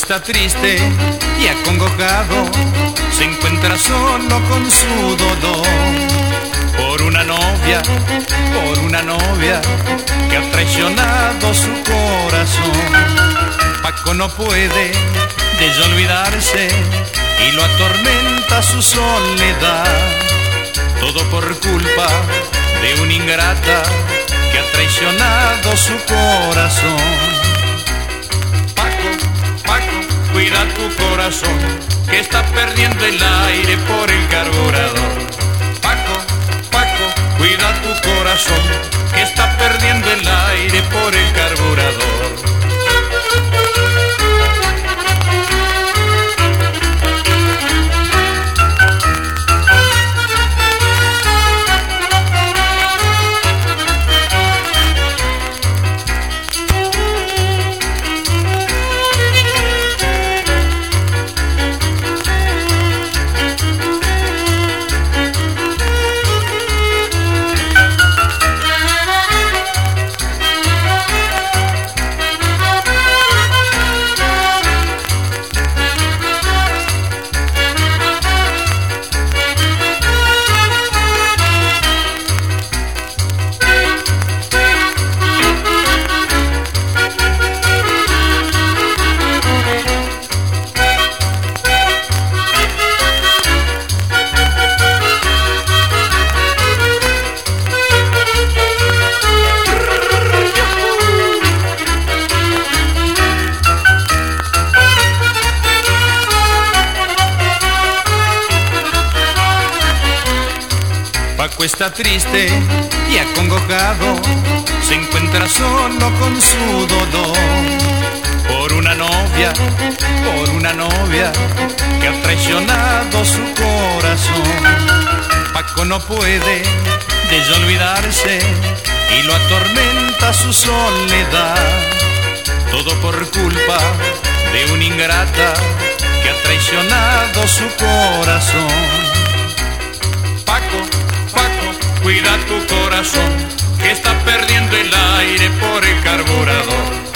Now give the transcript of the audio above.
Está triste y acongojado, se encuentra solo con su dolor. Por una novia que ha traicionado su corazón. Paco no puede de ella olvidarse y lo atormenta su soledad. Todo por culpa de una ingrata que ha traicionado su corazón. Cuida tu corazón, que está perdiendo el aire por el carburador. Paco, cuida tu corazón, que está perdiendo el aire por el carburador. Paco está triste y acongojado, se encuentra solo con su dolor. Por una novia que ha traicionado su corazón. Paco no puede de ella olvidarse y lo atormenta su soledad. Todo por culpa de una ingrata que ha traicionado su corazón. Cuida tu corazón, que está perdiendo el aire por el carburador.